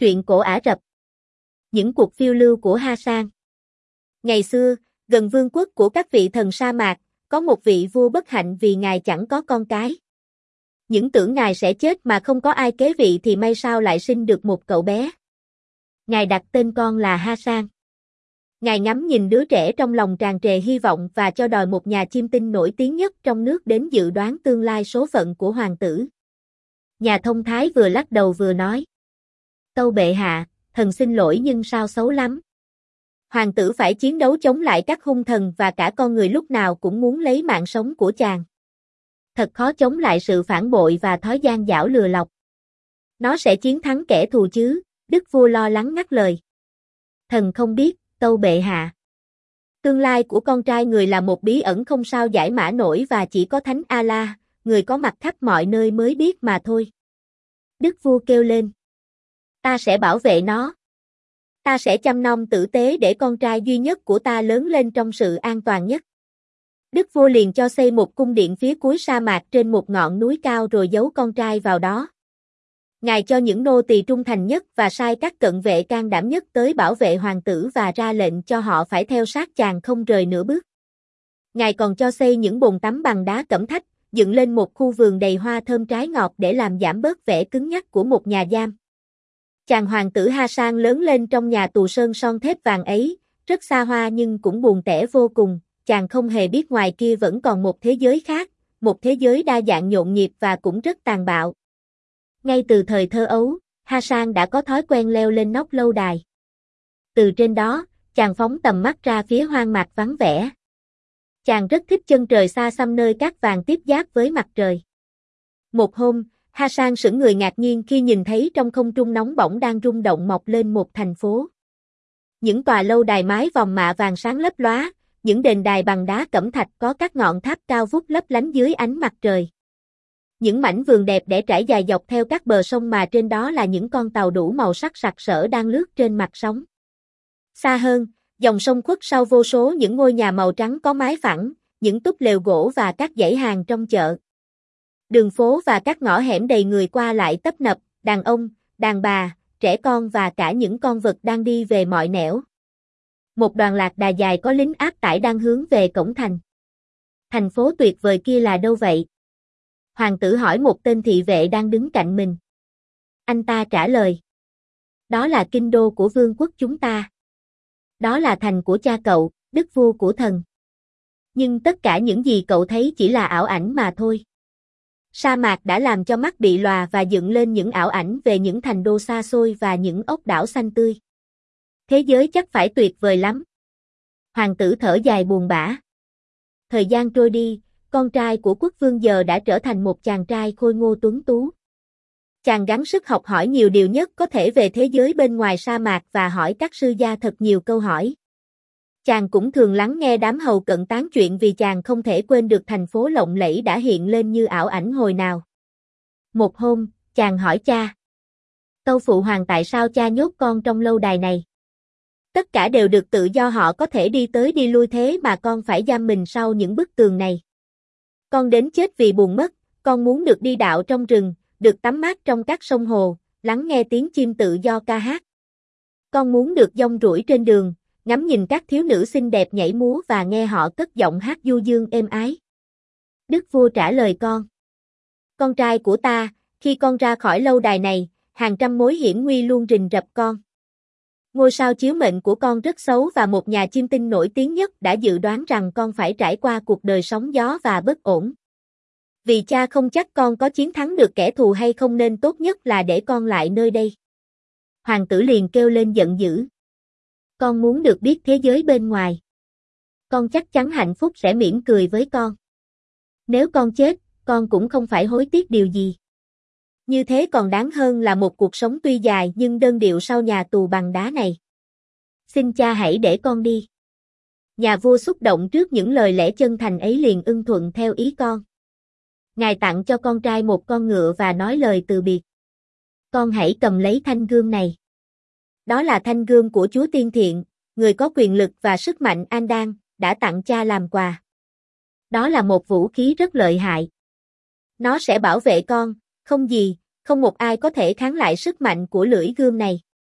Truyện cổ Ả Rập. Những cuộc phiêu lưu của Hasan. Ngày xưa, gần vương quốc của các vị thần sa mạc, có một vị vua bất hạnh vì ngài chẳng có con cái. Những tưởng ngài sẽ chết mà không có ai kế vị thì may sao lại sinh được một cậu bé. Ngài đặt tên con là Hasan. Ngài ngắm nhìn đứa trẻ trong lòng tràn trề hy vọng và cho đòi một nhà chiêm tinh nổi tiếng nhất trong nước đến dự đoán tương lai số phận của hoàng tử. Nhà thông thái vừa lắc đầu vừa nói: "Tâu bệ hạ, thần xin lỗi nhưng sao xấu lắm. Hoàng tử phải chiến đấu chống lại các hung thần và cả con người lúc nào cũng muốn lấy mạng sống của chàng. Thật khó chống lại sự phản bội và thói gian dảo lừa lọc. Nó sẽ chiến thắng kẻ thù chứ?" Đức vua lo lắng ngắt lời. "Thần không biết, tâu bệ hạ. Tương lai của con trai người là một bí ẩn không sao giải mã nổi và chỉ có Thánh Allah, người có mặt khắp mọi nơi mới biết mà thôi." Đức vua kêu lên: "Ta sẽ bảo vệ nó. Ta sẽ chăm nom tử tế để con trai duy nhất của ta lớn lên trong sự an toàn nhất." Đức vua liền cho xây một cung điện phía cuối sa mạc trên một ngọn núi cao rồi giấu con trai vào đó. Ngài cho những nô tỳ trung thành nhất và sai các cận vệ can đảm nhất tới bảo vệ hoàng tử và ra lệnh cho họ phải theo sát chàng không rời nửa bước. Ngài còn cho xây những bồn tắm bằng đá cẩm thạch, dựng lên một khu vườn đầy hoa thơm trái ngọt để làm giảm bớt vẻ cứng nhắc của một nhà giam. Chàng hoàng tử Hasan lớn lên trong nhà tù sơn son thép vàng ấy, rất xa hoa nhưng cũng buồn tẻ vô cùng. Chàng không hề biết ngoài kia vẫn còn một thế giới khác, một thế giới đa dạng nhộn nhịp và cũng rất tàn bạo. Ngay từ thời thơ ấu, Hasan đã có thói quen leo lên nóc lâu đài. Từ trên đó, chàng phóng tầm mắt ra phía hoang mạc vắng vẻ. Chàng rất thích chân trời xa xăm nơi cát vàng tiếp giáp với mặt trời. Một hôm, Hasan sững người ngạc nhiên khi nhìn thấy trong không trung nóng bỏng đang rung động mọc lên một thành phố. Những tòa lâu đài mái vòm mạ vàng sáng lấp lóa, những đền đài bằng đá cẩm thạch có các ngọn tháp cao vút lấp lánh dưới ánh mặt trời. Những mảnh vườn đẹp đẽ trải dài dọc theo các bờ sông mà trên đó là những con tàu đủ màu sắc sặc sỡ đang lướt trên mặt sóng. Xa hơn, dòng sông khuất sau vô số những ngôi nhà màu trắng có mái phẳng, những túp lều gỗ và các dãy hàng trong chợ. Đường phố và các ngõ hẻm đầy người qua lại tấp nập, đàn ông, đàn bà, trẻ con và cả những con vật đang đi về mọi nẻo. Một đoàn lạc đà dài có lính áp tải đang hướng về cổng thành. "Thành phố tuyệt vời kia là đâu vậy?" Hoàng tử hỏi một tên thị vệ đang đứng cạnh mình. Anh ta trả lời: "Đó là kinh đô của vương quốc chúng ta. Đó là thành của cha cậu, đức vua của thần. Nhưng tất cả những gì cậu thấy chỉ là ảo ảnh mà thôi. Sa mạc đã làm cho mắt bị lòa và dựng lên những ảo ảnh về những thành đô xa xôi và những ốc đảo xanh tươi. Thế giới chắc phải tuyệt vời lắm." Hoàng tử thở dài buồn bã. Thời gian trôi đi, con trai của quốc vương giờ đã trở thành một chàng trai khôi ngô tuấn tú. Chàng gắng sức học hỏi nhiều điều nhất có thể về thế giới bên ngoài sa mạc và hỏi các sư gia thật nhiều câu hỏi. Chàng cũng thường lắng nghe đám hầu cận tán chuyện vì chàng không thể quên được thành phố lộng lẫy đã hiện lên như ảo ảnh hồi nào. Một hôm, chàng hỏi cha: "Tâu phụ hoàng, tại sao cha nhốt con trong lâu đài này? Tất cả đều được tự do, họ có thể đi tới đi lui, thế mà con phải giam mình sau những bức tường này. Con đến chết vì buồn mất, con muốn được đi dạo trong rừng, được tắm mát trong các sông hồ, lắng nghe tiếng chim tự do ca hát. Con muốn được dong ruổi trên đường, ngắm nhìn các thiếu nữ xinh đẹp nhảy múa và nghe họ cất giọng hát du dương êm ái." Đức vua trả lời con: "Con trai của ta, khi con ra khỏi lâu đài này, hàng trăm mối hiểm nguy luôn rình rập con. Ngôi sao chiếu mệnh của con rất xấu và một nhà chiêm tinh nổi tiếng nhất đã dự đoán rằng con phải trải qua cuộc đời sóng gió và bất ổn. Vì cha không chắc con có chiến thắng được kẻ thù hay không nên tốt nhất là để con lại nơi đây." Hoàng tử liền kêu lên giận dữ: "Con muốn được biết thế giới bên ngoài. Con chắc chắn hạnh phúc sẽ mỉm cười với con. Nếu con chết, con cũng không phải hối tiếc điều gì. Như thế còn đáng hơn là một cuộc sống tuy dài nhưng đơn điệu sau nhà tù bằng đá này. Xin cha hãy để con đi." Nhà vua xúc động trước những lời lẽ chân thành ấy liền ưng thuận theo ý con. Ngài tặng cho con trai một con ngựa và nói lời từ biệt: "Con hãy cầm lấy thanh gươm này. Đó là thanh gươm của Chúa Tiên Thiện, người có quyền lực và sức mạnh Andan, đã tặng cha làm quà. Đó là một vũ khí rất lợi hại. Nó sẽ bảo vệ con, không một ai có thể kháng lại sức mạnh của lưỡi gươm này."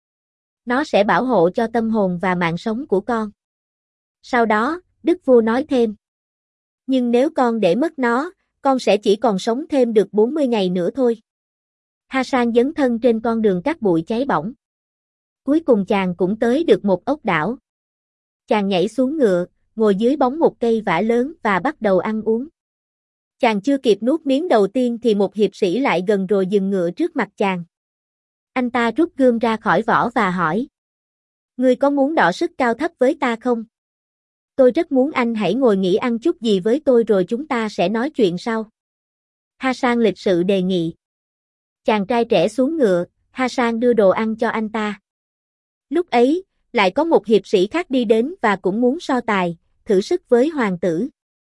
Nó sẽ bảo hộ cho tâm hồn và mạng sống của con. Sau đó, đức vua nói thêm. Nhưng nếu con để mất nó, con sẽ chỉ còn sống thêm được 40 ngày nữa thôi. Hasan dấn thân trên con đường cát bụi cháy bỏng. Cuối cùng chàng cũng tới được một ốc đảo. Chàng nhảy xuống ngựa, ngồi dưới bóng một cây vả lớn và bắt đầu ăn uống. Chàng chưa kịp nuốt miếng đầu tiên thì một hiệp sĩ lại gần rồi dừng ngựa trước mặt chàng. Anh ta rút gươm ra khỏi vỏ và hỏi. Ngươi có muốn đọ sức cao thấp với ta không? Tôi rất muốn anh hãy ngồi nghỉ ăn chút gì với tôi rồi chúng ta sẽ nói chuyện sau. Hasan lịch sự đề nghị. Chàng trai trẻ xuống ngựa, Hasan đưa đồ ăn cho anh ta. Lúc ấy, lại có một hiệp sĩ khác đi đến và cũng muốn so tài, thử sức với hoàng tử.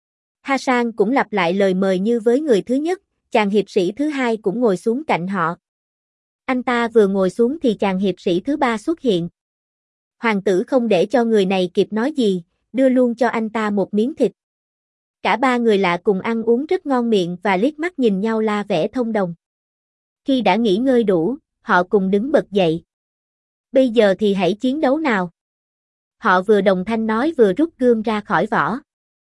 Hasan cũng lặp lại lời mời như với người thứ nhất, chàng hiệp sĩ thứ hai cũng ngồi xuống cạnh họ. Anh ta vừa ngồi xuống thì chàng hiệp sĩ thứ ba xuất hiện. Hoàng tử không để cho người này kịp nói gì, đưa luôn cho anh ta một miếng thịt. Cả ba người lạ cùng ăn uống rất ngon miệng và liếc mắt nhìn nhau la vẻ thông đồng. Khi đã nghỉ ngơi đủ, họ cùng đứng bật dậy. Bây giờ thì hãy chiến đấu nào. Họ vừa đồng thanh nói vừa rút gươm ra khỏi vỏ.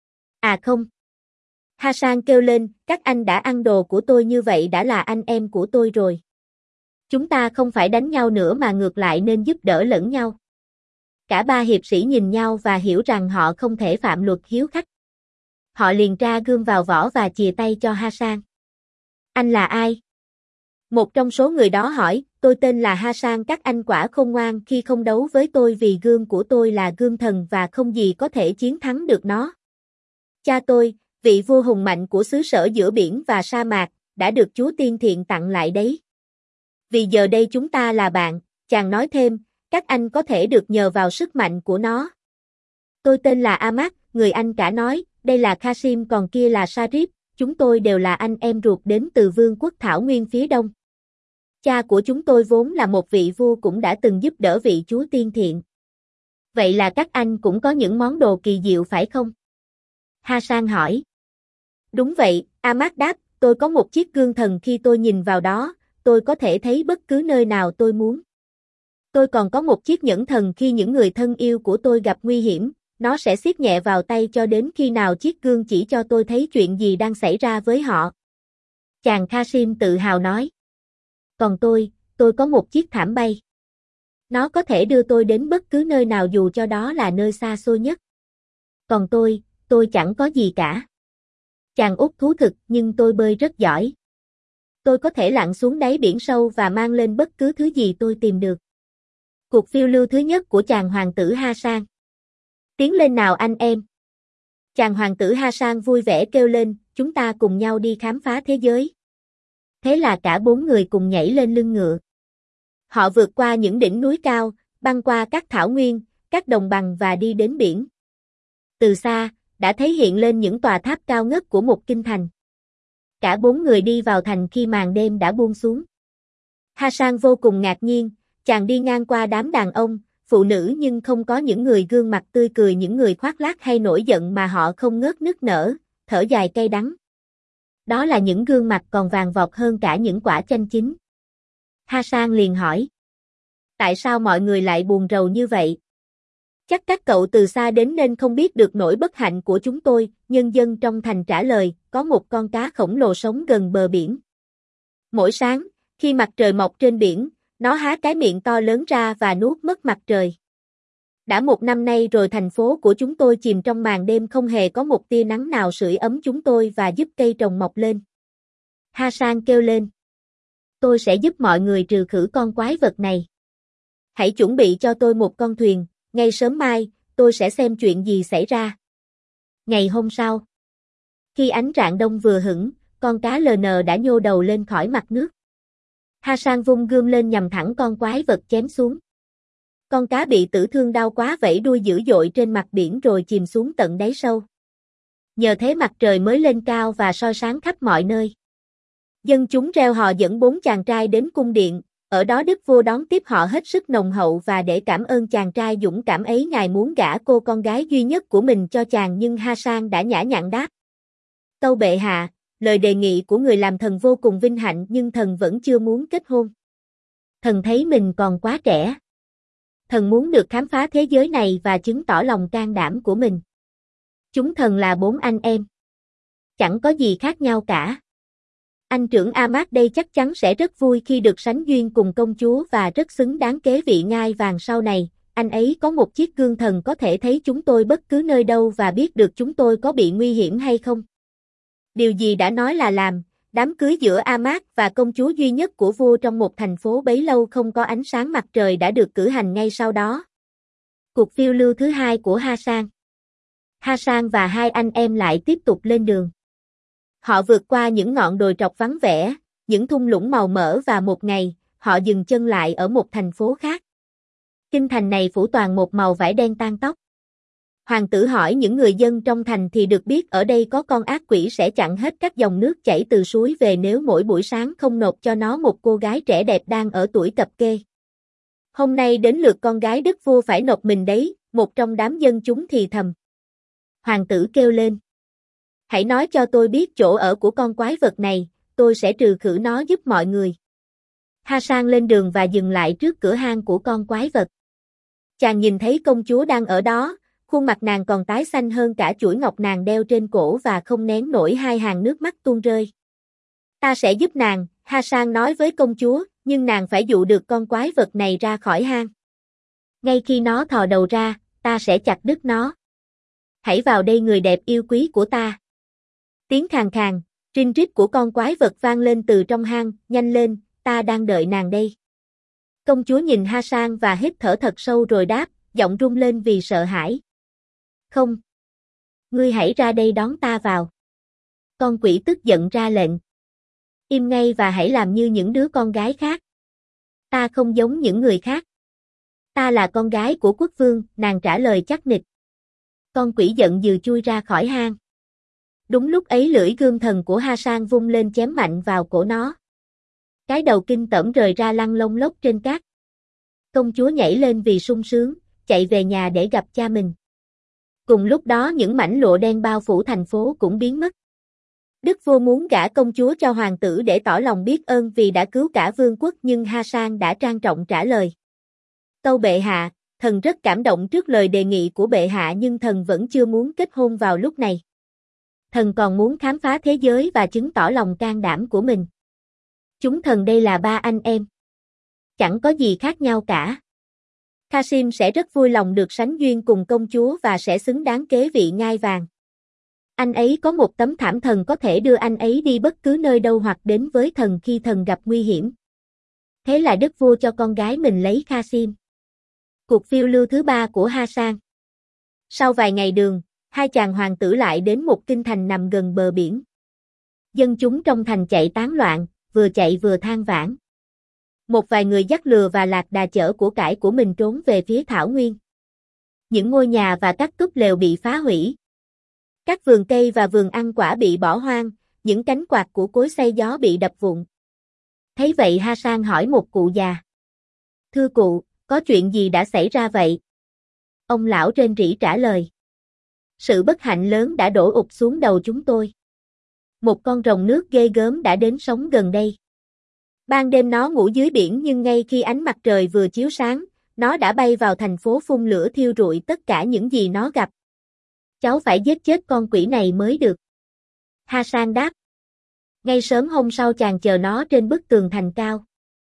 À không. Hasan kêu lên, các anh đã ăn đồ của tôi như vậy đã là anh em của tôi rồi. Chúng ta không phải đánh nhau nữa mà ngược lại nên giúp đỡ lẫn nhau. Cả ba hiệp sĩ nhìn nhau và hiểu rằng họ không thể phạm luật hiếu khách. Họ liền tra gươm vào vỏ và chìa tay cho Hasan. Anh là ai? Một trong số người đó hỏi, tôi tên là Hasan, các anh quả khôn ngoan khi không đấu với tôi vì gươm của tôi là gươm thần và không gì có thể chiến thắng được nó. Cha tôi, vị vua hùng mạnh của xứ sở giữa biển và sa mạc, đã được Chúa Tiên Thiện tặng lại đấy. Vì giờ đây chúng ta là bạn, chàng nói thêm, các anh có thể được nhờ vào sức mạnh của nó. Tôi tên là Ahmad, người anh cả nói, đây là Qasim còn kia là Sharif, chúng tôi đều là anh em ruột đến từ vương quốc Thảo Nguyên phía đông. Cha của chúng tôi vốn là một vị vua cũng đã từng giúp đỡ vị Chúa Tiên Thiện. Vậy là các anh cũng có những món đồ kỳ diệu phải không? Hasan hỏi. Đúng vậy, Ahmad đáp, tôi có một chiếc gương thần khi tôi nhìn vào đó, tôi có thể thấy bất cứ nơi nào tôi muốn. Tôi còn có một chiếc nhẫn thần khi những người thân yêu của tôi gặp nguy hiểm, nó sẽ siết nhẹ vào tay cho đến khi nào chiếc gương chỉ cho tôi thấy chuyện gì đang xảy ra với họ. Chàng Qasim tự hào nói. Còn tôi có một chiếc thảm bay. Nó có thể đưa tôi đến bất cứ nơi nào dù cho đó là nơi xa xôi nhất. Còn tôi chẳng có gì cả. Chàng út thú thực nhưng tôi bơi rất giỏi. Tôi có thể lặn xuống đáy biển sâu và mang lên bất cứ thứ gì tôi tìm được. Cuộc phiêu lưu thứ nhất của chàng hoàng tử Hasan. Tiến lên nào anh em. Chàng hoàng tử Hasan vui vẻ kêu lên, chúng ta cùng nhau đi khám phá thế giới. Thế là cả bốn người cùng nhảy lên lưng ngựa. Họ vượt qua những đỉnh núi cao, băng qua các thảo nguyên, các đồng bằng và đi đến biển. Từ xa, đã thấy hiện lên những tòa tháp cao ngất của một kinh thành. Cả bốn người đi vào thành khi màn đêm đã buông xuống. Hasan vô cùng ngạc nhiên, chàng đi ngang qua đám đàn ông, phụ nữ nhưng không có những người gương mặt tươi cười, những người khoác lác hay nổi giận mà họ không ngớt nức nở, thở dài cay đắng. Đó là những gương mặt còn vàng vọt hơn cả những quả chanh chín. Hasan liền hỏi. Tại sao mọi người lại buồn rầu như vậy? Chắc các cậu từ xa đến nên không biết được nỗi bất hạnh của chúng tôi, nhân dân trong thành trả lời, có một con cá khổng lồ sống gần bờ biển. Mỗi sáng, khi mặt trời mọc trên biển, nó há cái miệng to lớn ra và nuốt mất mặt trời. Đã một năm nay rồi thành phố của chúng tôi chìm trong màn đêm, không hề có một tia nắng nào sưởi ấm chúng tôi và giúp cây trồng mọc lên. Hasan kêu lên. Tôi sẽ giúp mọi người trừ khử con quái vật này. Hãy chuẩn bị cho tôi một con thuyền, ngay sớm mai, tôi sẽ xem chuyện gì xảy ra. Ngày hôm sau, khi ánh rạng đông vừa hửng, con cá LN đã nhô đầu lên khỏi mặt nước. Hasan vung gươm lên nhằm thẳng con quái vật chém xuống. Con cá bị tử thương đau quá vẫy đuôi dữ dội trên mặt biển rồi chìm xuống tận đáy sâu. Nhờ thế mặt trời mới lên cao và soi sáng khắp mọi nơi. Dân chúng reo hò dẫn bốn chàng trai đến cung điện, ở đó đức vua đón tiếp họ hết sức nồng hậu và để cảm ơn chàng trai dũng cảm ấy ngài muốn gả cô con gái duy nhất của mình cho chàng, nhưng Hasan đã nhã nhặn đáp. Tâu bệ hạ, lời đề nghị của người làm thần vô cùng vinh hạnh nhưng thần vẫn chưa muốn kết hôn. Thần thấy mình còn quá trẻ. Thần muốn được khám phá thế giới này và chứng tỏ lòng can đảm của mình. Chúng thần là 4 anh em. Chẳng có gì khác nhau cả. Anh trưởng Ahmad đây chắc chắn sẽ rất vui khi được sánh duyên cùng công chúa và rất xứng đáng kế vị ngai vàng sau này. Anh ấy có một chiếc gương thần có thể thấy chúng tôi bất cứ nơi đâu và biết được chúng tôi có bị nguy hiểm hay không. Điều gì đã nói là làm, đám cưới giữa Ahmad và công chúa duy nhất của vua trong một thành phố bấy lâu không có ánh sáng mặt trời đã được cử hành ngay sau đó. Cuộc phiêu lưu thứ 2 của Hasan. Hasan và 2 anh em lại tiếp tục lên đường. Họ vượt qua những ngọn đồi trọc vắng vẻ, những thung lũng màu mỡ và một ngày, họ dừng chân lại ở một thành phố khác. Kinh thành này phủ toàn một màu vải đen tang tóc. Hoàng tử hỏi những người dân trong thành thì được biết ở đây có con ác quỷ sẽ chặn hết các dòng nước chảy từ suối về nếu mỗi buổi sáng không nộp cho nó một cô gái trẻ đẹp đang ở tuổi cập kê. Hôm nay đến lượt con gái đức vua phải nộp mình đấy, một trong đám dân chúng thì thầm. Hoàng tử kêu lên. Hãy nói cho tôi biết chỗ ở của con quái vật này, tôi sẽ trừ khử nó giúp mọi người. Hasan lên đường và dừng lại trước cửa hang của con quái vật. Chàng nhìn thấy công chúa đang ở đó, khuôn mặt nàng còn tái xanh hơn cả chuỗi ngọc nàng đeo trên cổ và không nén nổi 2 hàng nước mắt tuôn rơi. Ta sẽ giúp nàng, Hasan nói với công chúa, nhưng nàng phải dụ được con quái vật này ra khỏi hang. Ngay khi nó thò đầu ra, ta sẽ chặt đứt nó. Hãy vào đây người đẹp yêu quý của ta. Tiếng khàn khàn, rinh rít của con quái vật vang lên từ trong hang, nhanh lên, ta đang đợi nàng đây. Công chúa nhìn Hasan và hít thở thật sâu rồi đáp, giọng rung lên vì sợ hãi. Không. Ngươi hãy ra đây đón ta vào. Con quỷ tức giận ra lệnh. Im ngay và hãy làm như những đứa con gái khác. Ta không giống những người khác. Ta là con gái của quốc vương, nàng trả lời chắc nịch. Con quỷ giận dữ chui ra khỏi hang. Đúng lúc ấy lưỡi gươm thần của Hasan vung lên chém mạnh vào cổ nó. Cái đầu kinh tởm rời ra lăn lông lốc trên cát. Công chúa nhảy lên vì sung sướng, chạy về nhà để gặp cha mình. Cùng lúc đó những mảnh lụa đen bao phủ thành phố cũng biến mất. Đức vua muốn gả công chúa cho hoàng tử để tỏ lòng biết ơn vì đã cứu cả vương quốc nhưng Hasan đã trang trọng trả lời. Tâu bệ hạ, thần rất cảm động trước lời đề nghị của bệ hạ nhưng thần vẫn chưa muốn kết hôn vào lúc này. Thần còn muốn khám phá thế giới và chứng tỏ lòng can đảm của mình. Chúng thần đây là 3 anh em. Chẳng có gì khác nhau cả. Qasim sẽ rất vui lòng được sánh duyên cùng công chúa và sẽ xứng đáng kế vị ngai vàng. Anh ấy có một tấm thảm thần có thể đưa anh ấy đi bất cứ nơi đâu hoặc đến với thần khi thần gặp nguy hiểm. Thế là đức vua cho con gái mình lấy Qasim. Cuộc phiêu lưu thứ 3 của Hasan. Sau vài ngày đường, 2 chàng hoàng tử lại đến một kinh thành nằm gần bờ biển. Dân chúng trong thành chạy tán loạn, vừa chạy vừa than vãn. Một vài người dắt lừa và lạc đà chở của cải của mình trốn về phía thảo nguyên. Những ngôi nhà và các túp lều bị phá hủy. Các vườn cây và vườn ăn quả bị bỏ hoang, những cánh quạt của cối xay gió bị đập vụn. Thấy vậy Hasan hỏi một cụ già. Thưa cụ, có chuyện gì đã xảy ra vậy? Ông lão rên rỉ trả lời. Sự bất hạnh lớn đã đổ ụp xuống đầu chúng tôi. Một con rồng nước ghê gớm đã đến sống gần đây. Ban đêm nó ngủ dưới biển nhưng ngay khi ánh mặt trời vừa chiếu sáng, nó đã bay vào thành phố phun lửa thiêu rụi tất cả những gì nó gặp. Cháu phải giết chết con quỷ này mới được. Hasan đáp. Ngay sớm hôm sau chàng chờ nó trên bức tường thành cao.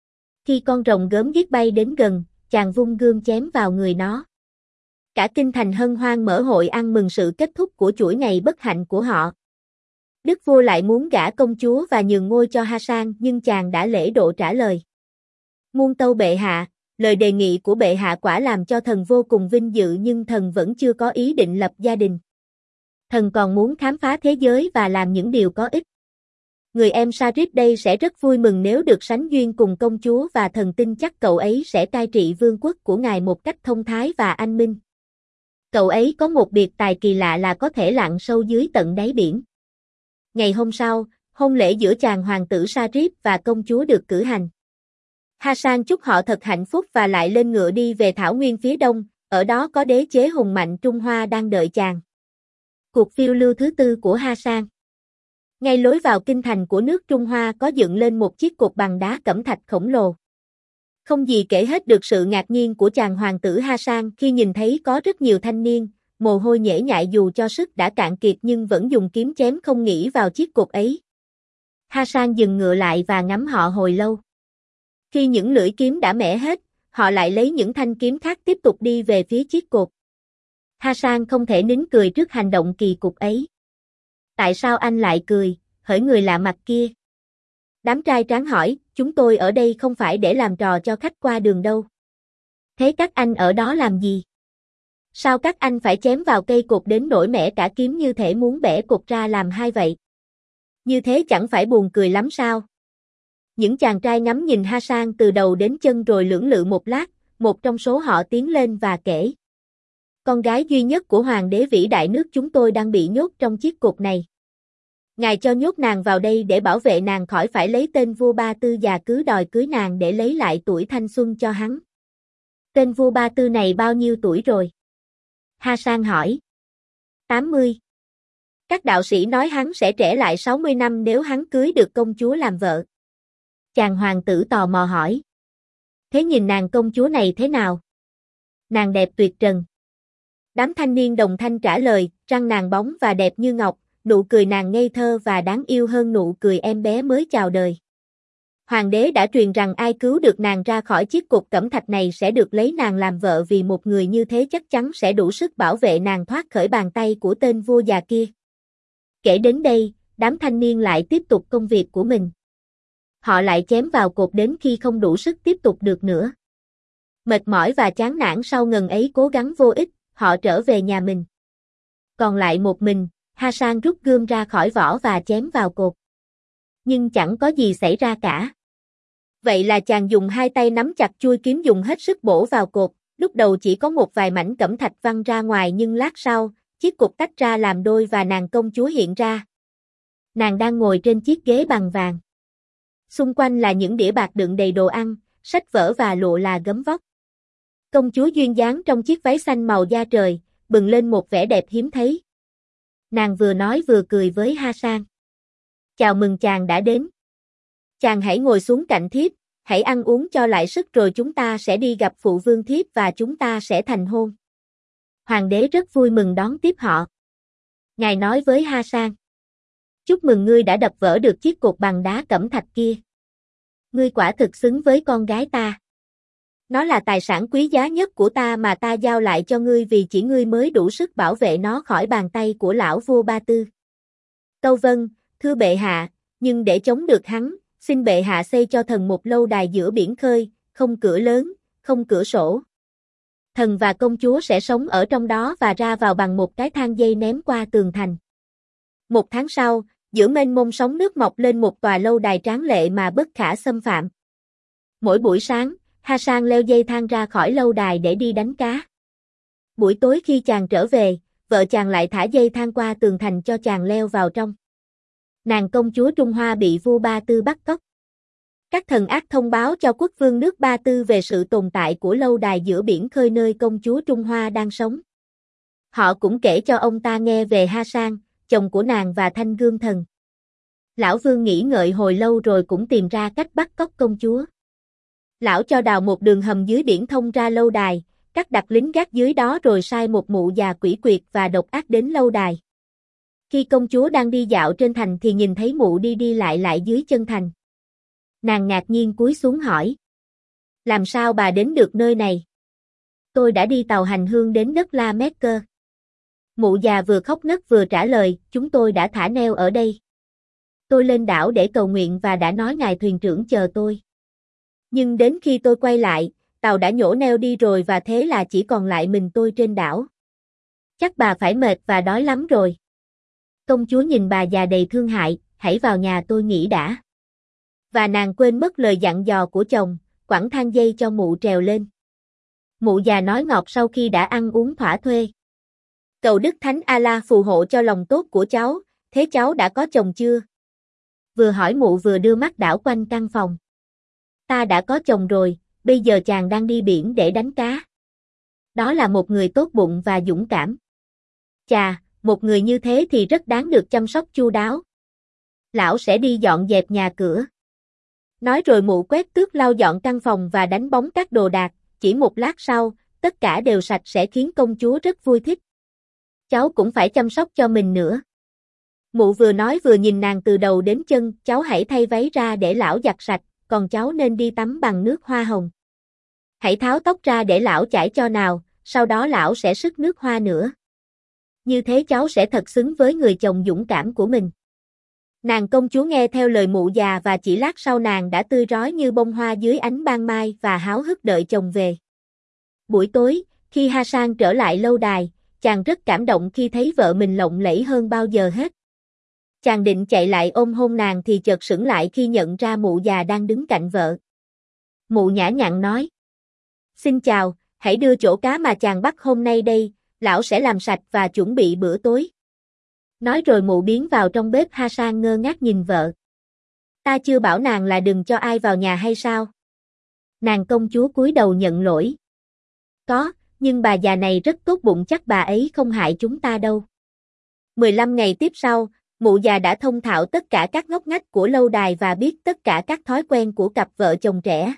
Khi con rồng gớm ghiếc bay đến gần, chàng vung gươm chém vào người nó. Cả kinh thành hân hoan mở hội ăn mừng sự kết thúc của chuỗi ngày bất hạnh của họ. Đức vua lại muốn gả công chúa và nhường ngôi cho Hasan nhưng chàng đã lễ độ trả lời. Muôn tâu bệ hạ, lời đề nghị của bệ hạ quả làm cho thần vô cùng vinh dự nhưng thần vẫn chưa có ý định lập gia đình. Thần còn muốn khám phá thế giới và làm những điều có ích. Người em Sarip đây sẽ rất vui mừng nếu được sánh duyên cùng công chúa và thần tin chắc cậu ấy sẽ cai trị vương quốc của ngài một cách thông thái và anh minh. Cậu ấy có một biệt tài kỳ lạ là có thể lặn sâu dưới tận đáy biển. Ngày hôm sau, hôn lễ giữa chàng hoàng tử Sarip và công chúa được cử hành. Hasan chúc họ thật hạnh phúc và lại lên ngựa đi về thảo nguyên phía đông, ở đó có đế chế hùng mạnh Trung Hoa đang đợi chàng. Cuộc phiêu lưu thứ 4 của Hasan. Ngay lối vào kinh thành của nước Trung Hoa có dựng lên một chiếc cột bằng đá cẩm thạch khổng lồ. Không gì kể hết được sự ngạc nhiên của chàng hoàng tử Ha Sang khi nhìn thấy có rất nhiều thanh niên, mồ hôi nhễ nhại dù cho sức đã cạn kiệt nhưng vẫn dùng kiếm chém không nghỉ vào chiếc cột ấy. Ha Sang dừng ngựa lại và ngắm họ hồi lâu. Khi những lưỡi kiếm đã mẻ hết, họ lại lấy những thanh kiếm khác tiếp tục đi về phía chiếc cột. Ha Sang không thể nín cười trước hành động kỳ cục ấy. Tại sao anh lại cười, hỡi người lạ mặt kia? Đám trai tráng hỏi, chúng tôi ở đây không phải để làm trò cho khách qua đường đâu. Thế các anh ở đó làm gì? Sao các anh phải chém vào cây cột đến nỗi mẻ cả kiếm như thể muốn bẻ cột ra làm hai vậy? Như thế chẳng phải buồn cười lắm sao? Những chàng trai ngắm nhìn Ha Sang từ đầu đến chân rồi lưỡng lự một lát, một trong số họ tiến lên và kể. Con gái duy nhất của hoàng đế vĩ đại nước chúng tôi đang bị nhốt trong chiếc cột này. Ngài cho nhốt nàng vào đây để bảo vệ nàng khỏi phải lấy tên vua Ba Tư già cứ đòi cưới nàng để lấy lại tuổi thanh xuân cho hắn. Tên vua Ba Tư này bao nhiêu tuổi rồi? Ha Sang hỏi. 80. Các đạo sĩ nói hắn sẽ trẻ lại 60 năm nếu hắn cưới được công chúa làm vợ. Chàng hoàng tử tò mò hỏi. Thế nhìn nàng công chúa này thế nào? Nàng đẹp tuyệt trần. Đám thanh niên đồng thanh trả lời, răng nàng bóng và đẹp như ngọc, nụ cười nàng ngây thơ và đáng yêu hơn nụ cười em bé mới chào đời. Hoàng đế đã truyền rằng ai cứu được nàng ra khỏi chiếc cột cẩm thạch này sẽ được lấy nàng làm vợ vì một người như thế chắc chắn sẽ đủ sức bảo vệ nàng thoát khỏi bàn tay của tên vua già kia. Kể đến đây, đám thanh niên lại tiếp tục công việc của mình. Họ lại chém vào cột đến khi không đủ sức tiếp tục được nữa. Mệt mỏi và chán nản sau ngần ấy cố gắng vô ích, họ trở về nhà mình. Còn lại một mình, Ha Sang rút gươm ra khỏi vỏ và chém vào cột. Nhưng chẳng có gì xảy ra cả. Vậy là chàng dùng hai tay nắm chặt chuôi kiếm dùng hết sức bổ vào cột, lúc đầu chỉ có một vài mảnh cẩm thạch văng ra ngoài nhưng lát sau, chiếc cột tách ra làm đôi và nàng công chúa hiện ra. Nàng đang ngồi trên chiếc ghế bằng vàng. Xung quanh là những đĩa bạc đựng đầy đồ ăn, sách vở và lụa là gấm vóc. Công chúa duyên dáng trong chiếc váy xanh màu da trời, bừng lên một vẻ đẹp hiếm thấy. Nàng vừa nói vừa cười với Ha Sang. Chào mừng chàng đã đến. Chàng hãy ngồi xuống cạnh thiếp, hãy ăn uống cho lại sức rồi chúng ta sẽ đi gặp phụ vương thiếp và chúng ta sẽ thành hôn. Hoàng đế rất vui mừng đón tiếp họ. Ngài nói với Ha Sang. Chúc mừng ngươi đã đập vỡ được chiếc cột bằng đá cẩm thạch kia. Ngươi quả thực xứng với con gái ta. Nó là tài sản quý giá nhất của ta mà ta giao lại cho ngươi vì chỉ ngươi mới đủ sức bảo vệ nó khỏi bàn tay của lão vua Ba Tư. Tâu vâng, thưa bệ hạ, nhưng để chống được hắn, xin bệ hạ xây cho thần một lâu đài giữa biển khơi, không cửa lớn, không cửa sổ. Thần và công chúa sẽ sống ở trong đó và ra vào bằng một cái thang dây ném qua tường thành. Một tháng sau, giữa mênh mông sóng nước mọc lên một tòa lâu đài tráng lệ mà bất khả xâm phạm. Mỗi buổi sáng, Ha Sang leo dây thang ra khỏi lâu đài để đi đánh cá. Buổi tối khi chàng trở về, vợ chàng lại thả dây thang qua tường thành cho chàng leo vào trong. Nàng công chúa Trung Hoa bị vua Ba Tư bắt cóc. Các thần ác thông báo cho quốc vương nước Ba Tư về sự tồn tại của lâu đài giữa biển khơi nơi công chúa Trung Hoa đang sống. Họ cũng kể cho ông ta nghe về Ha Sang, chồng của nàng và Thanh Gương Thần. Lão vương nghĩ ngợi hồi lâu rồi cũng tìm ra cách bắt cóc công chúa. Lão cho đào một đường hầm dưới biển thông ra lâu đài, cắt đặt lính gác dưới đó rồi sai một mụ già quỷ quyệt và độc ác đến lâu đài. Khi công chúa đang đi dạo trên thành thì nhìn thấy mụ đi đi lại dưới chân thành. Nàng ngạc nhiên cúi xuống hỏi. Làm sao bà đến được nơi này? Tôi đã đi tàu hành hương đến đất La Mecca. Mụ già vừa khóc nấc vừa trả lời, chúng tôi đã thả neo ở đây. Tôi lên đảo để cầu nguyện và đã nói ngài thuyền trưởng chờ tôi. Nhưng đến khi tôi quay lại, tàu đã nhổ neo đi rồi và thế là chỉ còn lại mình tôi trên đảo. Chắc bà phải mệt và đói lắm rồi. Công chúa nhìn bà già đầy thương hại, hãy vào nhà tôi nghỉ đã. Và nàng quên mất lời dặn dò của chồng, quẳng thang dây cho mụ trèo lên. Mụ già nói ngọt sau khi đã ăn uống thỏa thuê. Cầu Đức Thánh Allah phù hộ cho lòng tốt của cháu, thế cháu đã có chồng chưa? Vừa hỏi mụ vừa đưa mắt đảo quanh căn phòng. Ta đã có chồng rồi, bây giờ chàng đang đi biển để đánh cá. Đó là một người tốt bụng và dũng cảm. Chà, một người như thế thì rất đáng được chăm sóc chu đáo. Lão sẽ đi dọn dẹp nhà cửa. Nói rồi mụ quét tước lau dọn căn phòng và đánh bóng các đồ đạc, chỉ một lát sau, tất cả đều sạch sẽ khiến công chúa rất vui thích. Cháu cũng phải chăm sóc cho mình nữa. Mụ vừa nói vừa nhìn nàng từ đầu đến chân, cháu hãy thay váy ra để lão giặt sạch, còn cháu nên đi tắm bằng nước hoa hồng. Hãy tháo tóc ra để lão chải cho nào, sau đó lão sẽ sức nước hoa nữa. Như thế cháu sẽ thật xứng với người chồng dũng cảm của mình. Nàng công chúa nghe theo lời mụ già và chỉ lát sau nàng đã tươi rói như bông hoa dưới ánh ban mai và háo hức đợi chồng về. Buổi tối, khi Hasan trở lại lâu đài, chàng rất cảm động khi thấy vợ mình lộng lẫy hơn bao giờ hết. Chàng định chạy lại ôm hôn nàng thì chợt sững lại khi nhận ra mụ già đang đứng cạnh vợ. Mụ nhã nhặn nói: "Xin chào, hãy đưa chỗ cá mà chàng bắt hôm nay đây, lão sẽ làm sạch và chuẩn bị bữa tối." Nói rồi mụ biến vào trong bếp. Hasan ngơ ngác nhìn vợ. "Ta chưa bảo nàng là đừng cho ai vào nhà hay sao?" Nàng công chúa cúi đầu nhận lỗi. "Có, nhưng bà già này rất tốt bụng, chắc bà ấy không hại chúng ta đâu." 15 ngày tiếp sau, mụ già đã thông thạo tất cả các ngóc ngách của lâu đài và biết tất cả các thói quen của cặp vợ chồng trẻ.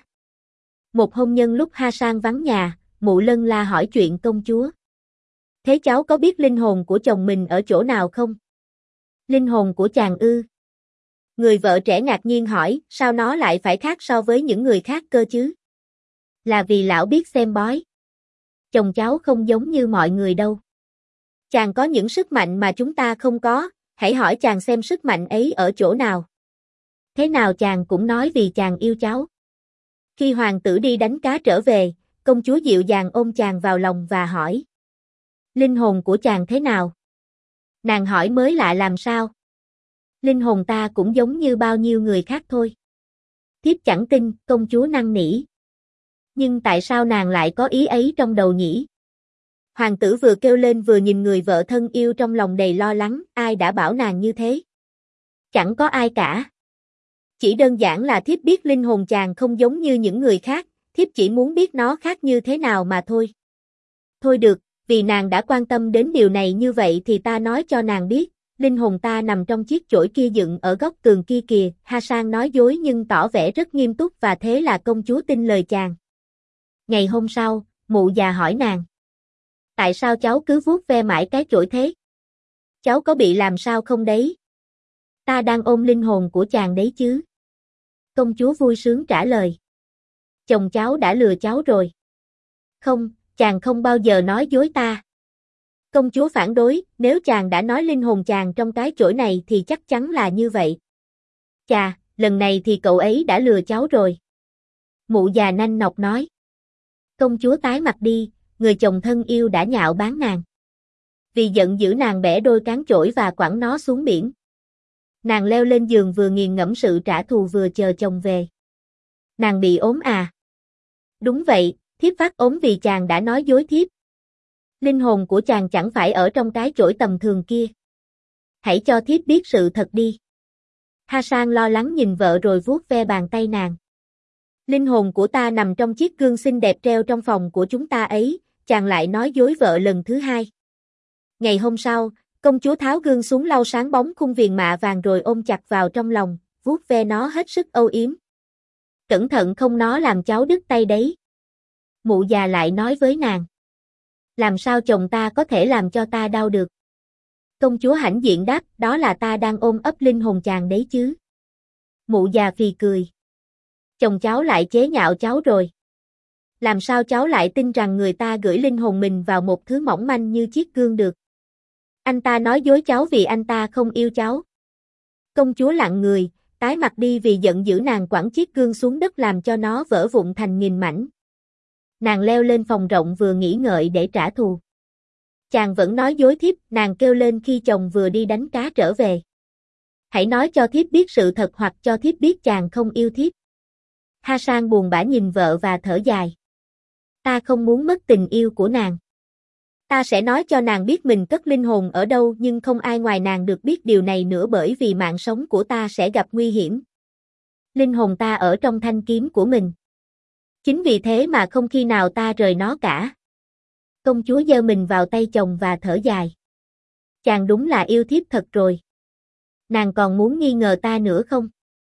Một hôm nhân lúc Hasan vắng nhà, mụ lân la hỏi chuyện công chúa. "Thế cháu có biết linh hồn của chồng mình ở chỗ nào không?" "Linh hồn của chàng ư?" Người vợ trẻ ngạc nhiên hỏi, "Sao nó lại phải khác so với những người khác cơ chứ?" "Là vì lão biết xem bói. Chồng cháu không giống như mọi người đâu. Chàng có những sức mạnh mà chúng ta không có, hãy hỏi chàng xem sức mạnh ấy ở chỗ nào." "Thế nào chàng cũng nói vì chàng yêu cháu." Khi hoàng tử đi đánh cá trở về, công chúa dịu dàng ôm chàng vào lòng và hỏi: "Linh hồn của chàng thế nào?" Nàng hỏi mới lạ làm sao. "Linh hồn ta cũng giống như bao nhiêu người khác thôi." "Thiếp chẳng tin," công chúa năn nỉ. "Nhưng tại sao nàng lại có ý ấy trong đầu nhỉ?" Hoàng tử vừa kêu lên vừa nhìn người vợ thân yêu trong lòng đầy lo lắng. "Ai đã bảo nàng như thế?" "Chẳng có ai cả. Chỉ đơn giản là thiếp biết linh hồn chàng không giống như những người khác, thiếp chỉ muốn biết nó khác như thế nào mà thôi." "Thôi được, vì nàng đã quan tâm đến điều này như vậy thì ta nói cho nàng biết, linh hồn ta nằm trong chiếc chổi kia dựng ở góc tường kia kìa." Hasan nói dối nhưng tỏ vẻ rất nghiêm túc và thế là công chúa tin lời chàng. Ngày hôm sau, mụ già hỏi nàng: "Tại sao cháu cứ vuốt ve mãi cái chổi thế? Cháu có bị làm sao không đấy?" "Ta đang ôm linh hồn của chàng đấy chứ." Công chúa vui sướng trả lời. "Chồng cháu đã lừa cháu rồi." "Không, chàng không bao giờ nói dối ta." Công chúa phản đối, "Nếu chàng đã nói linh hồn chàng trong cái chổi này thì chắc chắn là như vậy." "Chà, lần này thì cậu ấy đã lừa cháu rồi." Mụ già nanh nọc nói. Công chúa tái mặt đi, người chồng thân yêu đã nhạo báng nàng. Vì giận dữ nàng bẻ đôi cán chổi và quẳng nó xuống biển. Nàng leo lên giường vừa nghiền ngẫm sự trả thù vừa chờ chồng về. "Nàng bị ốm à?" "Đúng vậy, thiếp phát ốm vì chàng đã nói dối thiếp. Linh hồn của chàng chẳng phải ở trong cái chổi tầm thường kia. Hãy cho thiếp biết sự thật đi." Hasan lo lắng nhìn vợ rồi vuốt ve bàn tay nàng. "Linh hồn của ta nằm trong chiếc gương xinh đẹp treo trong phòng của chúng ta ấy." Chàng lại nói dối vợ lần thứ hai. Ngày hôm sau, công chúa tháo gương xuống lau sáng bóng khung viền mạ vàng rồi ôm chặt vào trong lòng, vuốt ve nó hết sức âu yếm. "Cẩn thận không nó làm cháu đứt tay đấy." Mụ già lại nói với nàng. "Làm sao chồng ta có thể làm cho ta đau được?" Công chúa hãnh diện đáp, "Đó là ta đang ôm ấp linh hồn chàng đấy chứ." Mụ già phì cười. "Chồng cháu lại chế nhạo cháu rồi. Làm sao cháu lại tin rằng người ta gửi linh hồn mình vào một thứ mỏng manh như chiếc gương được? Anh ta nói dối cháu vì anh ta không yêu cháu." Công chúa lặng người, tái mặt đi vì giận dữ. Nàng quẳng chiếc gương xuống đất làm cho nó vỡ vụn thành nghìn mảnh. Nàng leo lên phòng rộng vừa nghĩ ngợi để trả thù. "Chàng vẫn nói dối thiếp," nàng kêu lên khi chồng vừa đi đánh cá trở về. "Hãy nói cho thiếp biết sự thật hoặc cho thiếp biết chàng không yêu thiếp." Hasan buồn bã nhìn vợ và thở dài. "Ta không muốn mất tình yêu của nàng. Ta sẽ nói cho nàng biết mình cất linh hồn ở đâu, nhưng không ai ngoài nàng được biết điều này nữa bởi vì mạng sống của ta sẽ gặp nguy hiểm. Linh hồn ta ở trong thanh kiếm của mình. Chính vì thế mà không khi nào ta rời nó cả." Công chúa giơ mình vào tay chồng và thở dài. "Chàng đúng là yêu thiếp thật rồi. Nàng còn muốn nghi ngờ ta nữa không?"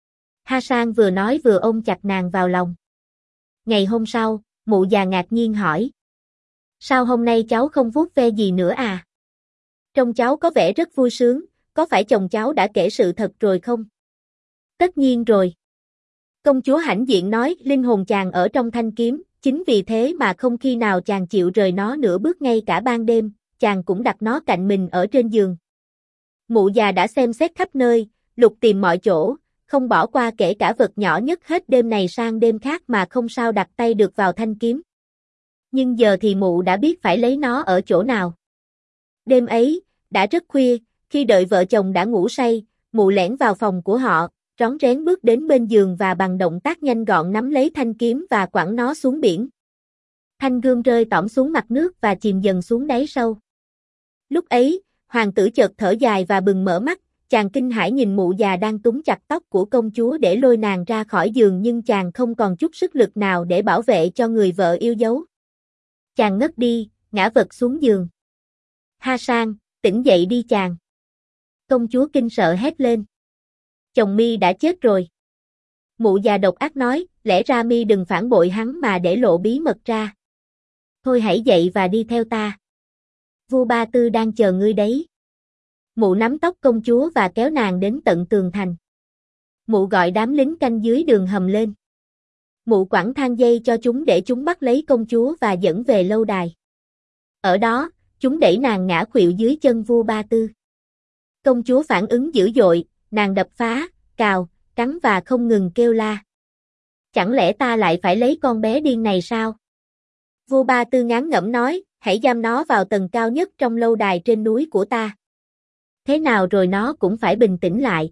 Hasan vừa nói vừa ôm chặt nàng vào lòng. Ngày hôm sau, mụ già ngạc nhiên hỏi. Sao hôm nay cháu không vuốt ve gì nữa à? Trông cháu có vẻ rất vui sướng, có phải chồng cháu đã kể sự thật rồi không? Tất nhiên rồi. Công chúa hãnh diện nói, linh hồn chàng ở trong thanh kiếm, chính vì thế mà không khi nào chàng chịu rời nó nửa bước, ngay cả ban đêm, chàng cũng đặt nó cạnh mình ở trên giường. Mụ già đã xem xét khắp nơi, lục tìm mọi chỗ, không bỏ qua kể cả vật nhỏ nhất, hết đêm này sang đêm khác mà không sao đặt tay được vào thanh kiếm. Nhưng giờ thì mụ đã biết phải lấy nó ở chỗ nào. Đêm ấy, đã rất khuya, khi đợi vợ chồng đã ngủ say, mụ lẻn vào phòng của họ, rón rén bước đến bên giường và bằng động tác nhanh gọn nắm lấy thanh kiếm và quẳng nó xuống biển. Thanh gươm rơi tõm xuống mặt nước và chìm dần xuống đáy sâu. Lúc ấy, hoàng tử chợt thở dài và bừng mở mắt, chàng kinh hãi nhìn mụ già đang túm chặt tóc của công chúa để lôi nàng ra khỏi giường, nhưng chàng không còn chút sức lực nào để bảo vệ cho người vợ yêu dấu. Chàng ngất đi, ngã vật xuống giường. Hasan, tỉnh dậy đi chàng. Công chúa kinh sợ hét lên. Chồng mi đã chết rồi. Mụ già độc ác nói, lẽ ra mi đừng phản bội hắn mà để lộ bí mật ra. Thôi hãy dậy và đi theo ta. Vua Ba Tư đang chờ ngươi đấy. Mụ nắm tóc công chúa và kéo nàng đến tận tường thành. Mụ gọi đám lính canh dưới đường hầm lên. Mụ quẳng thang dây cho chúng để chúng bắt lấy công chúa và dẫn về lâu đài. Ở đó, chúng đẩy nàng ngã khuỵu dưới chân vua Ba Tư. Công chúa phản ứng dữ dội, nàng đập phá, cào, cắn và không ngừng kêu la. Chẳng lẽ ta lại phải lấy con bé điên này sao? Vua Ba Tư ngán ngẩm nói, hãy giam nó vào tầng cao nhất trong lâu đài trên núi của ta. Thế nào rồi nó cũng phải bình tĩnh lại.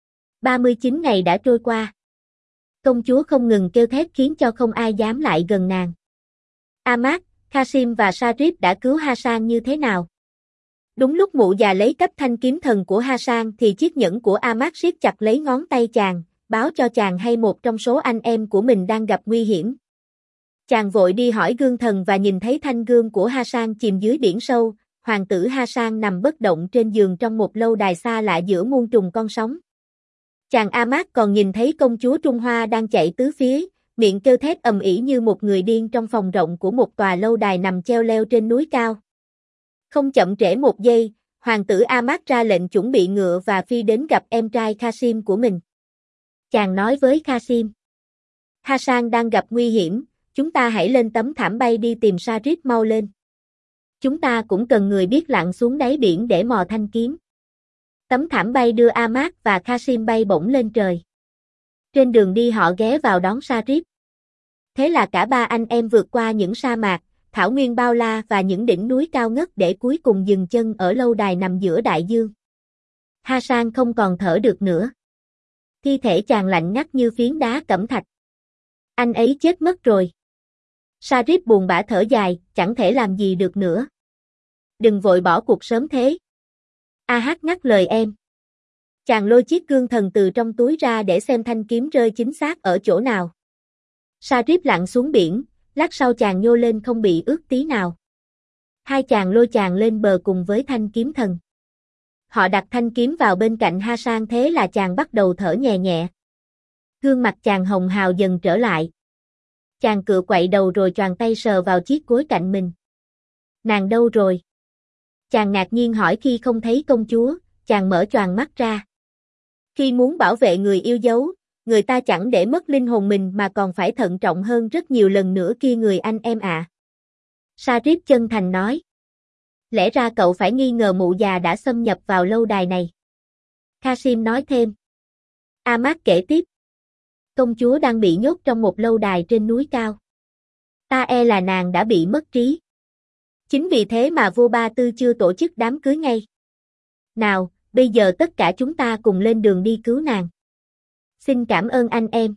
39 ngày đã trôi qua. Công chúa không ngừng kêu thét khiến cho không ai dám lại gần nàng. Ahmad, Qasim và Sharif đã cứu Hasan như thế nào? Đúng lúc mụ già lấy cắp thanh kiếm thần của Hasan thì chiếc nhẫn của Ahmad siết chặt lấy ngón tay chàng, báo cho chàng hay một trong số anh em của mình đang gặp nguy hiểm. Chàng vội đi hỏi gương thần và nhìn thấy thanh gương của Hasan chìm dưới biển sâu, hoàng tử Hasan nằm bất động trên giường trong một lâu đài xa lạ giữa muôn trùng con sóng. Chàng Ahmad còn nhìn thấy công chúa Trung Hoa đang chạy tứ phía, miệng kêu thét ầm ĩ như một người điên trong phòng rộng của một tòa lâu đài nằm treo leo trên núi cao. Không chậm trễ một giây, hoàng tử Ahmad ra lệnh chuẩn bị ngựa và phi đến gặp em trai Qasim của mình. Chàng nói với Qasim. Hasan đang gặp nguy hiểm, chúng ta hãy lên tấm thảm bay đi tìm Sharif mau lên. Chúng ta cũng cần người biết lặn xuống đáy biển để mò thanh kiếm. Tấm thảm bay đưa Ahmad và Qasim bay bổng lên trời. Trên đường đi họ ghé vào đón Sharif. Thế là cả ba anh em vượt qua những sa mạc, thảo nguyên bao la và những đỉnh núi cao ngất để cuối cùng dừng chân ở lâu đài nằm giữa đại dương. Hasan không còn thở được nữa. Thi thể chàng lạnh ngắt như phiến đá cẩm thạch. Anh ấy chết mất rồi. Sharif buồn bã thở dài, chẳng thể làm gì được nữa. Đừng vội bỏ cuộc sớm thế. Ahad ngắt lời em. Chàng lôi chiếc gương thần từ trong túi ra để xem thanh kiếm rơi chính xác ở chỗ nào. Sharif lặn xuống biển, lát sau chàng nhô lên không bị ướt tí nào. Hai chàng lôi chàng lên bờ cùng với thanh kiếm thần. Họ đặt thanh kiếm vào bên cạnh Hasan, thế là chàng bắt đầu thở nhẹ nhẹ. Gương mặt chàng hồng hào dần trở lại. Chàng cựa quậy đầu rồi choàng tay sờ vào chiếc gối cạnh mình. Nàng đâu rồi? Chàng ngạc nhiên hỏi khi không thấy công chúa, chàng mở choàng mắt ra. Khi muốn bảo vệ người yêu dấu, người ta chẳng để mất linh hồn mình mà còn phải thận trọng hơn rất nhiều lần nữa kia người anh em ạ. Sharif chân thành nói. Lẽ ra cậu phải nghi ngờ mụ già đã xâm nhập vào lâu đài này. Qasim nói thêm. Ahmad kể tiếp. Công chúa đang bị nhốt trong một lâu đài trên núi cao. Ta e là nàng đã bị mất trí. Chính vì thế mà vua Ba Tư chưa tổ chức đám cưới ngay. Nào, bây giờ tất cả chúng ta cùng lên đường đi cứu nàng. Xin cảm ơn anh em.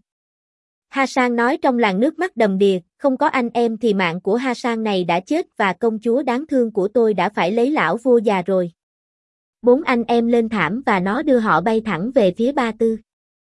Hasan nói trong làn nước mắt đầm đìa, không có anh em thì mạng của Hasan này đã chết và công chúa đáng thương của tôi đã phải lấy lão vua già rồi. 4 anh em lên thảm và nó đưa họ bay thẳng về phía Ba Tư.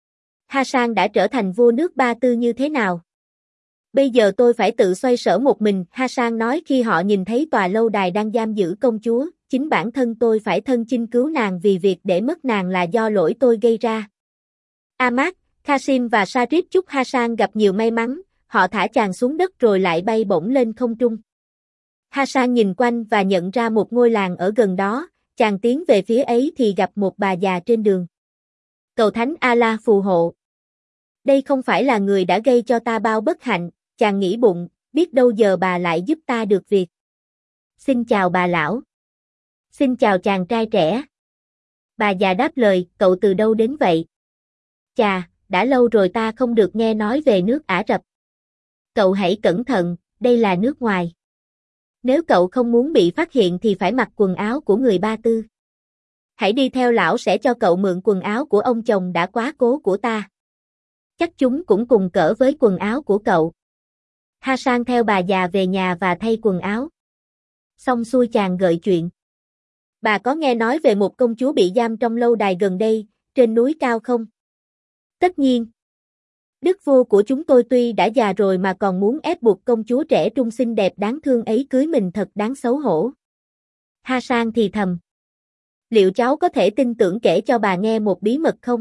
Hasan đã trở thành vua nước Ba Tư như thế nào? Bây giờ tôi phải tự xoay sở một mình, Hasan nói khi họ nhìn thấy tòa lâu đài đang giam giữ công chúa, chính bản thân tôi phải thân chinh cứu nàng vì việc để mất nàng là do lỗi tôi gây ra. Ahmad, Kasim và Sarip chúc Hasan gặp nhiều may mắn, họ thả chàng xuống đất rồi lại bay bổng lên không trung. Hasan nhìn quanh và nhận ra một ngôi làng ở gần đó, chàng tiến về phía ấy thì gặp một bà già trên đường. Cầu Thánh Allah phù hộ. Đây không phải là người đã gây cho ta bao bất hạnh, chàng nghĩ bụng, biết đâu giờ bà lại giúp ta được việc. Xin chào bà lão. Xin chào chàng trai trẻ. Bà già đáp lời, cậu từ đâu đến vậy? Chà, đã lâu rồi ta không được nghe nói về nước Ả Rập. Cậu hãy cẩn thận, đây là nước ngoài. Nếu cậu không muốn bị phát hiện thì phải mặc quần áo của người Ba Tư. Hãy đi theo lão sẽ cho cậu mượn quần áo của ông chồng đã quá cố của ta. Chắc chúng cũng cùng cỡ với quần áo của cậu. Hasan theo bà già về nhà và thay quần áo. Xong xuôi chàng gợi chuyện. Bà có nghe nói về một công chúa bị giam trong lâu đài gần đây, trên núi cao không? Tất nhiên. Đức vua của chúng tôi tuy đã già rồi mà còn muốn ép buộc công chúa trẻ trung xinh đẹp đáng thương ấy cưới mình thật đáng xấu hổ. Hasan thì thầm. Liệu cháu có thể tin tưởng kể cho bà nghe một bí mật không?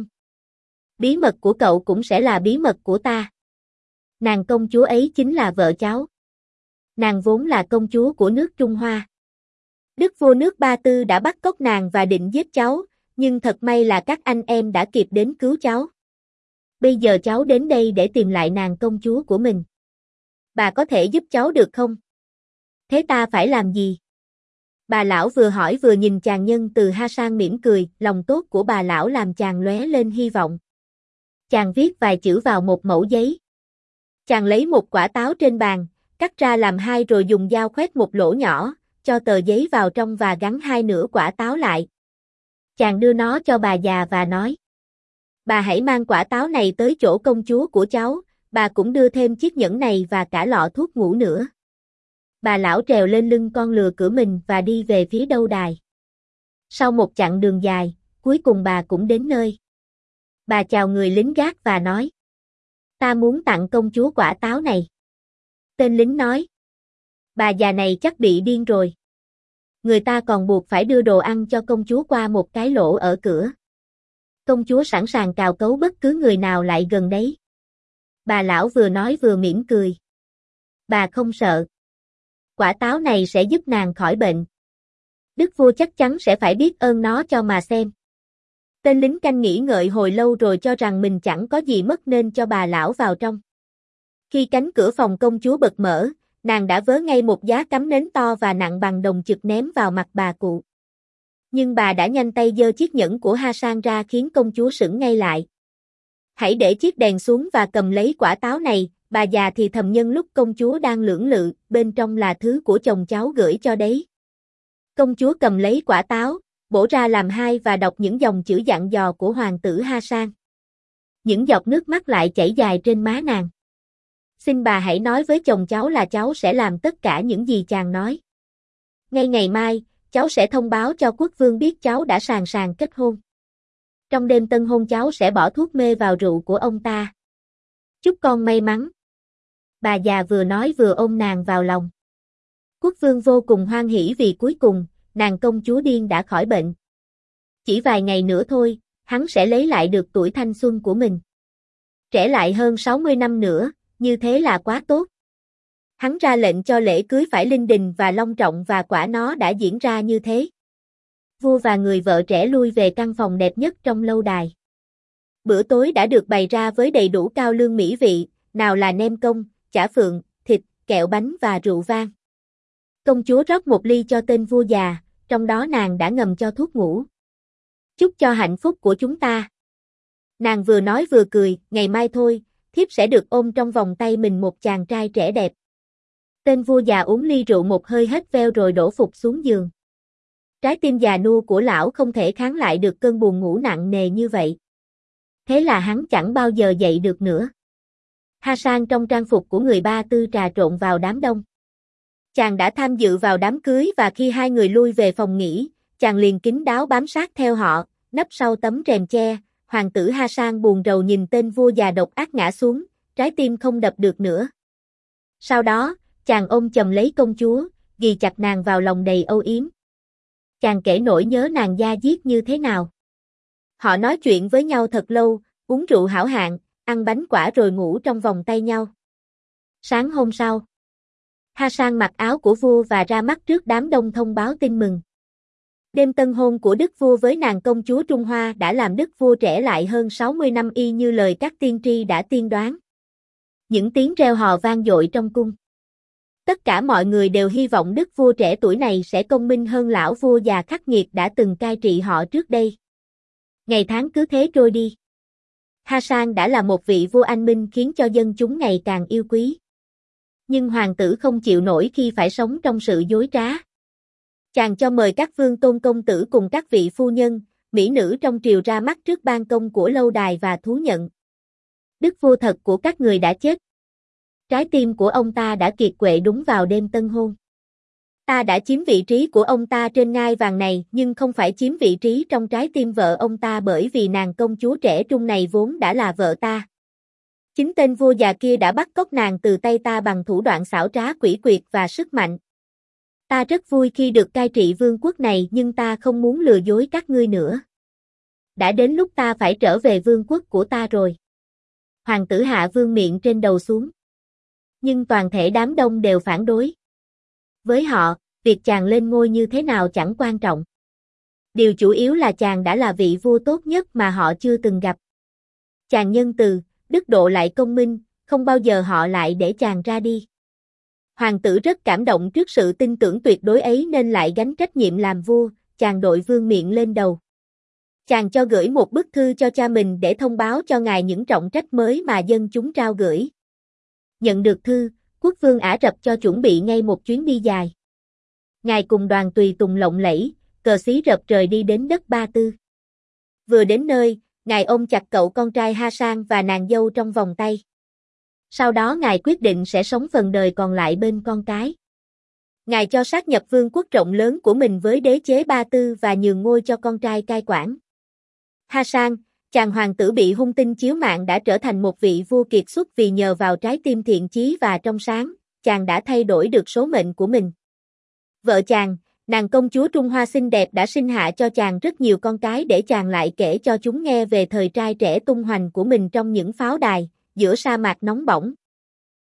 Bí mật của cậu cũng sẽ là bí mật của ta. Nàng công chúa ấy chính là vợ cháu. Nàng vốn là công chúa của nước Trung Hoa. Đức vua nước Ba Tư đã bắt cóc nàng và định giết cháu, nhưng thật may là các anh em đã kịp đến cứu cháu. Bây giờ cháu đến đây để tìm lại nàng công chúa của mình. Bà có thể giúp cháu được không? Thế ta phải làm gì? Bà lão vừa hỏi vừa nhìn chàng nhân từ Hasan mỉm cười, lòng tốt của bà lão làm chàng lóe lên hy vọng. Chàng viết vài chữ vào một mẩu giấy. Chàng lấy một quả táo trên bàn, cắt ra làm hai rồi dùng dao khoét một lỗ nhỏ, cho tờ giấy vào trong và gắn hai nửa quả táo lại. Chàng đưa nó cho bà già và nói. Bà hãy mang quả táo này tới chỗ công chúa của cháu, bà cũng đưa thêm chiếc nhẫn này và cả lọ thuốc ngủ nữa. Bà lão trèo lên lưng con lừa của mình và đi về phía đâu đài. Sau một chặng đường dài, cuối cùng bà cũng đến nơi. Bà chào người lính gác và nói. Ta muốn tặng công chúa quả táo này. Tên lính nói. Bà già này chắc bị điên rồi. Người ta còn buộc phải đưa đồ ăn cho công chúa qua một cái lỗ ở cửa. Công chúa sẵn sàng cào cấu bất cứ người nào lại gần đấy. Bà lão vừa nói vừa mỉm cười. Bà không sợ. Quả táo này sẽ giúp nàng khỏi bệnh. Đức vua chắc chắn sẽ phải biết ơn nó cho mà xem. Tên lính canh nghĩ ngợi hồi lâu rồi cho rằng mình chẳng có gì mất nên cho bà lão vào trong. Khi cánh cửa phòng công chúa bật mở, nàng đã vớ ngay một giá cắm nến to và nặng bằng đồng chực ném vào mặt bà cụ. Nhưng bà đã nhanh tay giơ chiếc nhẫn của Hasan ra khiến công chúa sững ngay lại. Hãy để chiếc đèn xuống và cầm lấy quả táo này, bà già thì thầm nhân lúc công chúa đang lưỡng lự, bên trong là thứ của chồng cháu gửi cho đấy. Công chúa cầm lấy quả táo, bổ ra làm hai và đọc những dòng chữ dặn dò của hoàng tử Hasan. Những giọt nước mắt lại chảy dài trên má nàng. Xin bà hãy nói với chồng cháu là cháu sẽ làm tất cả những gì chàng nói. Ngay ngày mai, cháu sẽ thông báo cho quốc vương biết cháu đã sàng sàng kết hôn. Trong đêm tân hôn cháu sẽ bỏ thuốc mê vào rượu của ông ta. Chúc con may mắn. Bà già vừa nói vừa ôm nàng vào lòng. Quốc vương vô cùng hoan hỉ vì cuối cùng, nàng công chúa điên đã khỏi bệnh. Chỉ vài ngày nữa thôi, hắn sẽ lấy lại được tuổi thanh xuân của mình. Trẻ lại hơn 60 năm nữa, như thế là quá tốt. Hắn ra lệnh cho lễ cưới phải linh đình và long trọng và quả nó đã diễn ra như thế. Vua và người vợ trẻ lui về căn phòng đẹp nhất trong lâu đài. Bữa tối đã được bày ra với đầy đủ cao lương mỹ vị, nào là nem công, chả phượng, thịt, kẹo bánh và rượu vang. Công chúa rót một ly cho tên vua già, trong đó nàng đã ngầm cho thuốc ngủ. Chúc cho hạnh phúc của chúng ta. Nàng vừa nói vừa cười, ngày mai thôi, thiếp sẽ được ôm trong vòng tay mình một chàng trai trẻ đẹp. Tên vua già uống ly rượu một hơi hết veo rồi đổ phục xuống giường. Trái tim già nua của lão không thể kháng lại được cơn buồn ngủ nặng nề như vậy. Thế là hắn chẳng bao giờ dậy được nữa. Hasan trong trang phục của người Ba Tư trà trộn vào đám đông. Chàng đã tham dự vào đám cưới và khi hai người lui về phòng nghỉ, chàng liền kín đáo bám sát theo họ, nấp sau tấm rèm che. Hoàng tử Hasan buồn rầu nhìn tên vua già độc ác ngã xuống, trái tim không đập được nữa. Sau đó, chàng ôm chầm lấy công chúa, ghì chặt nàng vào lòng đầy âu yếm. Chàng kể nỗi nhớ nàng da diết như thế nào. Họ nói chuyện với nhau thật lâu, uống rượu hảo hạng, ăn bánh quả rồi ngủ trong vòng tay nhau. Sáng hôm sau, Hasan mặc áo của vua và ra mắt trước đám đông thông báo tin mừng. Đêm tân hôn của đức vua với nàng công chúa Trung Hoa đã làm đức vua trẻ lại hơn 60 năm y như lời các tiên tri đã tiên đoán. Những tiếng reo hò vang dội trong cung. Tất cả mọi người đều hy vọng đức vua trẻ tuổi này sẽ công minh hơn lão vua già khắc nghiệt đã từng cai trị họ trước đây. Ngày tháng cứ thế trôi đi. Hasan đã là một vị vua anh minh khiến cho dân chúng ngày càng yêu quý. Nhưng hoàng tử không chịu nổi khi phải sống trong sự dối trá. Chàng cho mời các vương tôn công tử cùng các vị phu nhân, mỹ nữ trong triều ra mắt trước ban công của lâu đài và thú nhận. Đức vua thật của các người đã chết. Trái tim của ông ta đã kiệt quệ đúng vào đêm tân hôn. Ta đã chiếm vị trí của ông ta trên ngai vàng này nhưng không phải chiếm vị trí trong trái tim vợ ông ta bởi vì nàng công chúa trẻ trung này vốn đã là vợ ta. Chính tên vua già kia đã bắt cóc nàng từ tay ta bằng thủ đoạn xảo trá quỷ quyệt và sức mạnh. Ta rất vui khi được cai trị vương quốc này nhưng ta không muốn lừa dối các ngươi nữa. Đã đến lúc ta phải trở về vương quốc của ta rồi. Hoàng tử hạ vương miệng trên đầu xuống. Nhưng toàn thể đám đông đều phản đối. Với họ, việc chàng lên ngôi như thế nào chẳng quan trọng. Điều chủ yếu là chàng đã là vị vua tốt nhất mà họ chưa từng gặp. Chàng nhân từ, đức độ lại công minh, không bao giờ họ lại để chàng ra đi. Hoàng tử rất cảm động trước sự tin tưởng tuyệt đối ấy nên lại gánh trách nhiệm làm vua, chàng đội vương miện lên đầu. Chàng cho gửi một bức thư cho cha mình để thông báo cho ngài những trọng trách mới mà dân chúng trao gửi. Nhận được thư, quốc vương Ả Rập cho chuẩn bị ngay một chuyến đi dài. Ngài cùng đoàn tùy tùng lộng lẫy, cờ xí rợp trời đi đến đất Ba Tư. Vừa đến nơi, ngài ôm chặt cậu con trai Hasan và nàng dâu trong vòng tay. Sau đó ngài quyết định sẽ sống phần đời còn lại bên con cái. Ngài cho sát nhập vương quốc rộng lớn của mình với đế chế Ba Tư và nhường ngôi cho con trai cai quản. Hasan, chàng hoàng tử bị hung tinh chiếu mạng đã trở thành một vị vua kiệt xuất vì nhờ vào trái tim thiện chí và trong sáng, chàng đã thay đổi được số mệnh của mình. Vợ chàng, nàng công chúa Trung Hoa xinh đẹp đã sinh hạ cho chàng rất nhiều con cái để chàng lại kể cho chúng nghe về thời trai trẻ tung hoành của mình trong những pháo đài, giữa sa mạc nóng bỏng.